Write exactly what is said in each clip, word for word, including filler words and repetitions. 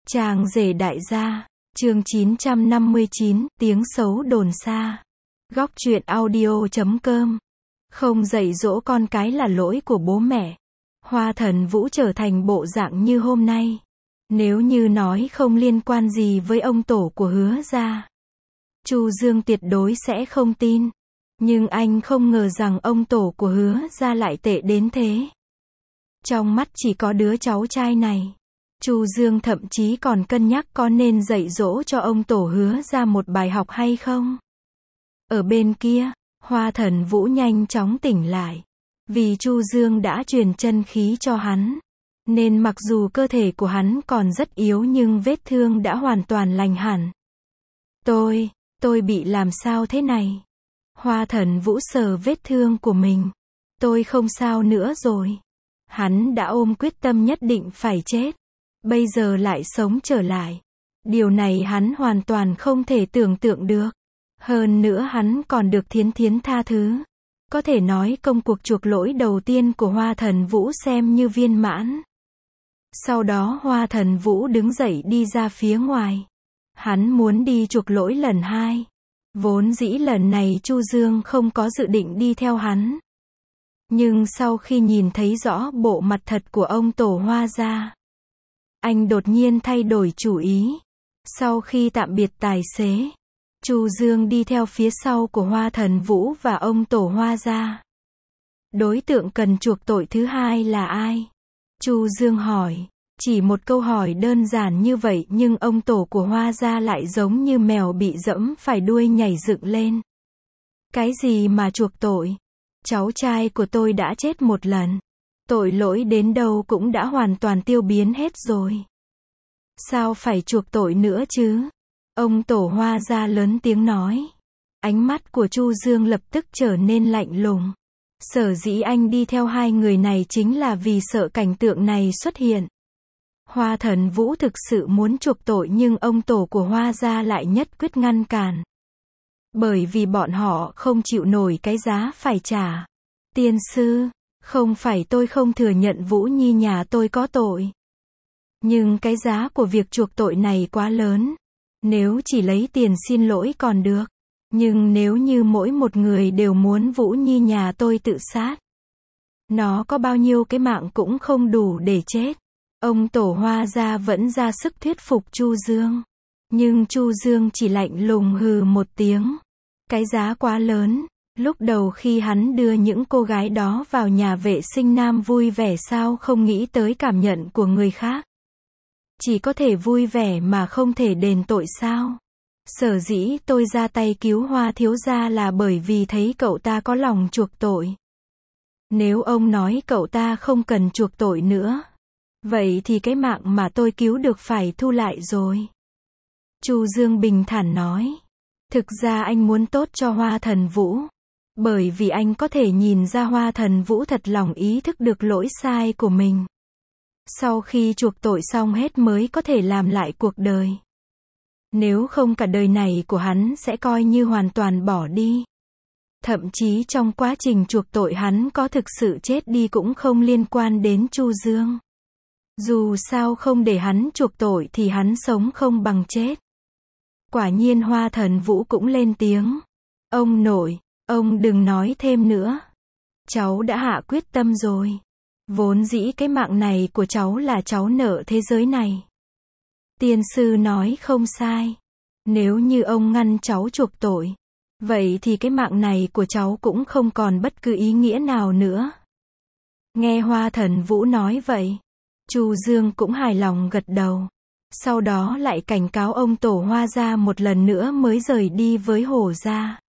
Chàng rể đại gia, chương chín trăm năm mươi chín, tiếng xấu đồn xa. Góc truyện audio chấm com. Không dạy dỗ con cái là lỗi của bố mẹ. Hoa Thần Vũ trở thành bộ dạng như hôm nay. Nếu như nói không liên quan gì với ông tổ của Hứa gia, Chu Dương tuyệt đối sẽ không tin. Nhưng anh không ngờ rằng ông tổ của Hứa gia lại tệ đến thế. Trong mắt chỉ có đứa cháu trai này, Chu Dương thậm chí còn cân nhắc có nên dạy dỗ cho ông tổ Hứa gia một bài học hay không. Ở bên kia, Hoa Thần Vũ nhanh chóng tỉnh lại. Vì Chu Dương đã truyền chân khí cho hắn, nên mặc dù cơ thể của hắn còn rất yếu nhưng vết thương đã hoàn toàn lành hẳn. Tôi, tôi bị làm sao thế này? Hoa Thần Vũ sờ vết thương của mình. Tôi không sao nữa rồi. Hắn đã ôm quyết tâm nhất định phải chết. Bây giờ lại sống trở lại. Điều này hắn hoàn toàn không thể tưởng tượng được. Hơn nữa hắn còn được Thiến Thiến tha thứ. Có thể nói công cuộc chuộc lỗi đầu tiên của Hoa Thần Vũ xem như viên mãn. Sau đó Hoa Thần Vũ đứng dậy đi ra phía ngoài. Hắn muốn đi chuộc lỗi lần hai. Vốn dĩ lần này Chu Dương không có dự định đi theo hắn. Nhưng sau khi nhìn thấy rõ bộ mặt thật của ông tổ Hoa gia, anh đột nhiên thay đổi chủ ý. Sau khi tạm biệt tài xế, Chu Dương đi theo phía sau của Hoa Thần Vũ và ông tổ Hoa gia. Đối tượng cần chuộc tội thứ hai là ai? Chu Dương hỏi. Chỉ một câu hỏi đơn giản như vậy nhưng ông tổ của Hoa gia lại giống như mèo bị dẫm phải đuôi nhảy dựng lên. Cái gì mà chuộc tội? Cháu trai của tôi đã chết một lần. Tội lỗi đến đâu cũng đã hoàn toàn tiêu biến hết rồi. Sao phải chuộc tội nữa chứ? Ông tổ Hoa gia lớn tiếng nói. Ánh mắt của Chu Dương lập tức trở nên lạnh lùng. Sở dĩ anh đi theo hai người này chính là vì sợ cảnh tượng này xuất hiện. Hoa Thần Vũ thực sự muốn chuộc tội nhưng ông tổ của Hoa gia lại nhất quyết ngăn cản. Bởi vì bọn họ không chịu nổi cái giá phải trả. Tiên sư, không phải tôi không thừa nhận Vũ Nhi nhà tôi có tội. Nhưng cái giá của việc chuộc tội này quá lớn. Nếu chỉ lấy tiền xin lỗi còn được. Nhưng nếu như mỗi một người đều muốn Vũ Nhi nhà tôi tự sát, nó có bao nhiêu cái mạng cũng không đủ để chết. Ông tổ Hoa gia vẫn ra sức thuyết phục Chu Dương. Nhưng Chu Dương chỉ lạnh lùng hừ một tiếng. Cái giá quá lớn. Lúc đầu khi hắn đưa những cô gái đó vào nhà vệ sinh nam vui vẻ sao không nghĩ tới cảm nhận của người khác. Chỉ có thể vui vẻ mà không thể đền tội sao? Sở dĩ tôi ra tay cứu Hoa thiếu gia là bởi vì thấy cậu ta có lòng chuộc tội. Nếu ông nói cậu ta không cần chuộc tội nữa, vậy thì cái mạng mà tôi cứu được phải thu lại rồi. Chu Dương bình thản nói. Thực ra anh muốn tốt cho Hoa Thần Vũ. Bởi vì anh có thể nhìn ra Hoa Thần Vũ thật lòng ý thức được lỗi sai của mình. Sau khi chuộc tội xong hết mới có thể làm lại cuộc đời. Nếu không cả đời này của hắn sẽ coi như hoàn toàn bỏ đi. Thậm chí trong quá trình chuộc tội hắn có thực sự chết đi cũng không liên quan đến Chu Dương. Dù sao không để hắn chuộc tội thì hắn sống không bằng chết. Quả nhiên Hoa Thần Vũ cũng lên tiếng. Ông nội, ông đừng nói thêm nữa. Cháu đã hạ quyết tâm rồi. Vốn dĩ cái mạng này của cháu là cháu nợ thế giới này. Tiên sư nói không sai. Nếu như ông ngăn cháu chuộc tội, vậy thì cái mạng này của cháu cũng không còn bất cứ ý nghĩa nào nữa. Nghe Hoa Thần Vũ nói vậy, Chu Dương cũng hài lòng gật đầu. Sau đó lại cảnh cáo ông tổ Hoa gia một lần nữa mới rời đi với Hổ gia.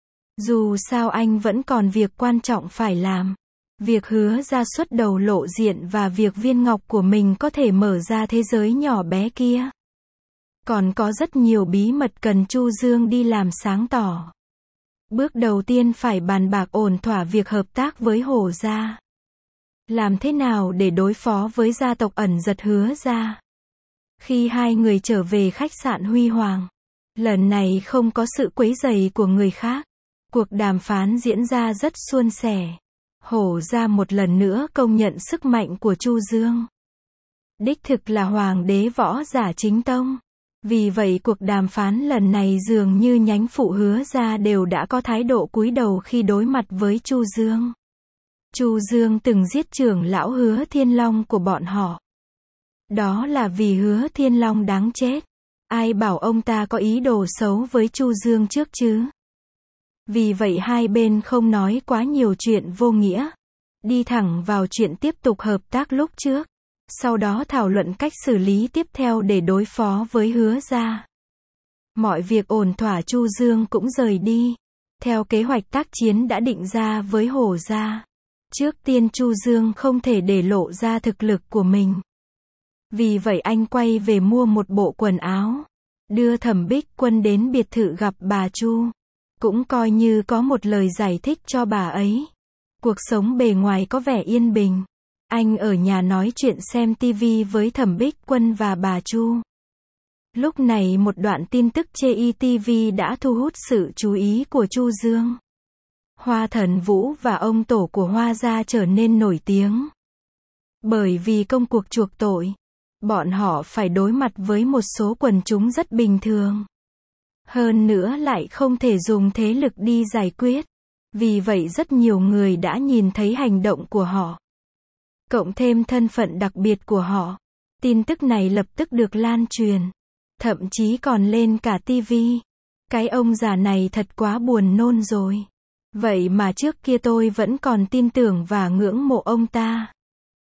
Dù sao anh vẫn còn việc quan trọng phải làm. Việc Hứa gia xuất đầu lộ diện và việc viên ngọc của mình có thể mở ra thế giới nhỏ bé kia. Còn có rất nhiều bí mật cần Chu Dương đi làm sáng tỏ. Bước đầu tiên phải bàn bạc ổn thỏa việc hợp tác với Hổ gia. Làm thế nào để đối phó với gia tộc ẩn giật Hứa gia. Khi hai người trở về khách sạn Huy Hoàng, lần này không có sự quấy rầy của người khác. Cuộc đàm phán diễn ra rất suôn sẻ. Hổ gia một lần nữa công nhận sức mạnh của Chu Dương. đích thực là hoàng đế võ giả chính tông. Vì vậy cuộc đàm phán lần này dường như nhánh phụ Hứa gia đều đã có thái độ cúi đầu khi đối mặt với Chu Dương. Chu Dương từng giết trưởng lão Hứa Thiên Long của bọn họ. Đó là vì Hứa Thiên Long đáng chết. Ai bảo ông ta có ý đồ xấu với Chu Dương trước chứ? Vì vậy hai bên không nói quá nhiều chuyện vô nghĩa. Đi thẳng vào chuyện tiếp tục hợp tác lúc trước. Sau đó thảo luận cách xử lý tiếp theo để đối phó với Hứa gia. Mọi việc ổn thỏa, Chu Dương cũng rời đi. Theo kế hoạch tác chiến đã định ra với Hổ gia. Trước tiên Chu Dương không thể để lộ ra thực lực của mình. Vì vậy anh quay về mua một bộ quần áo. Đưa Thẩm Bích Quân đến biệt thự gặp bà Chu. Cũng coi như có một lời giải thích cho bà ấy. Cuộc sống bề ngoài có vẻ yên bình. Anh ở nhà nói chuyện xem tivi với Thẩm Bích Quân và bà Chu. Lúc này một đoạn tin tức trên ti vi đã thu hút sự chú ý của Chu Dương. Hoa Thần Vũ và ông tổ của Hoa gia trở nên nổi tiếng. Bởi vì công cuộc chuộc tội, bọn họ phải đối mặt với một số quần chúng rất bình thường. Hơn nữa lại không thể dùng thế lực đi giải quyết. Vì vậy rất nhiều người đã nhìn thấy hành động của họ. Cộng thêm thân phận đặc biệt của họ. Tin tức này lập tức được lan truyền. Thậm chí còn lên cả tivi. Cái ông già này thật quá buồn nôn rồi. Vậy mà trước kia tôi vẫn còn tin tưởng và ngưỡng mộ ông ta.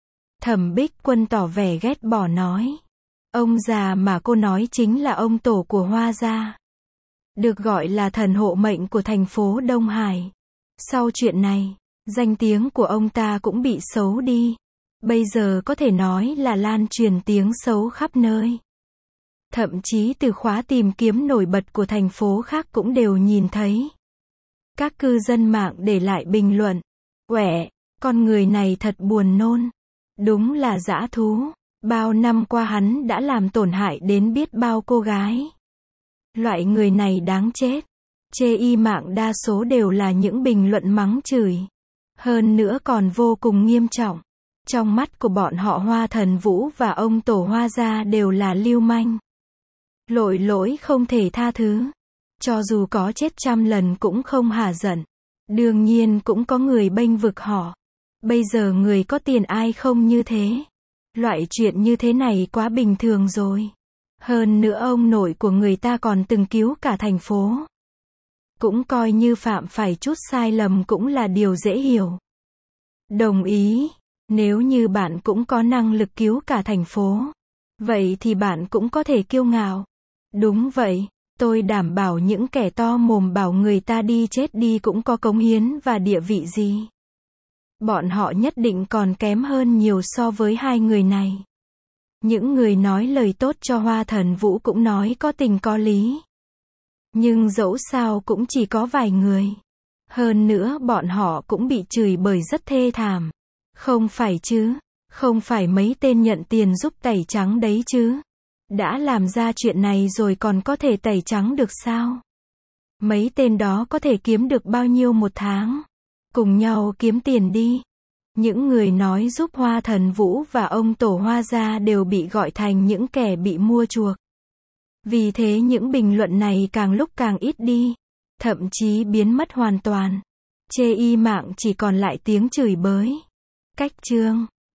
Thẩm Bích Quân tỏ vẻ ghét bỏ nói. Ông già mà cô nói chính là ông tổ của Hoa gia. Được gọi là thần hộ mệnh của thành phố Đông Hải. Sau chuyện này, danh tiếng của ông ta cũng bị xấu đi. Bây giờ có thể nói là lan truyền tiếng xấu khắp nơi. Thậm chí từ khóa tìm kiếm nổi bật của thành phố khác cũng đều nhìn thấy. Các cư dân mạng để lại bình luận. Uẻ, con người này thật buồn nôn. Đúng là dã thú. Bao năm qua hắn đã làm tổn hại đến biết bao cô gái. Loại người này đáng chết. Chê y mạng đa số đều là những bình luận mắng chửi. Hơn nữa còn vô cùng nghiêm trọng. Trong mắt của bọn họ Hoa Thần Vũ và ông tổ Hoa gia đều là lưu manh. Lỗi lỗi không thể tha thứ. Cho dù có chết trăm lần cũng không hả giận. Đương nhiên cũng có người bênh vực họ. Bây giờ người có tiền ai không như thế. Loại chuyện như thế này quá bình thường rồi. Hơn nữa ông nội của người ta còn từng cứu cả thành phố. Cũng coi như phạm phải chút sai lầm cũng là điều dễ hiểu. Đồng ý. Nếu như bạn cũng có năng lực cứu cả thành phố. Vậy thì bạn cũng có thể kiêu ngạo. Đúng vậy. Tôi đảm bảo những kẻ to mồm bảo người ta đi chết đi cũng có cống hiến và địa vị gì. Bọn họ nhất định còn kém hơn nhiều so với hai người này. Những người nói lời tốt cho Hoa Thần Vũ cũng nói có tình có lý. Nhưng dẫu sao cũng chỉ có vài người. Hơn nữa bọn họ cũng bị chửi bới rất thê thảm. Không phải chứ, không phải mấy tên nhận tiền giúp tẩy trắng đấy chứ. Đã làm ra chuyện này rồi còn có thể tẩy trắng được sao? Mấy tên đó có thể kiếm được bao nhiêu một tháng? Cùng nhau kiếm tiền đi. Những người nói giúp Hoa Thần Vũ và ông tổ Hoa gia đều bị gọi thành những kẻ bị mua chuộc. Vì thế những bình luận này càng lúc càng ít đi. Thậm chí biến mất hoàn toàn. Chê y mạng chỉ còn lại tiếng chửi bới. Cách chương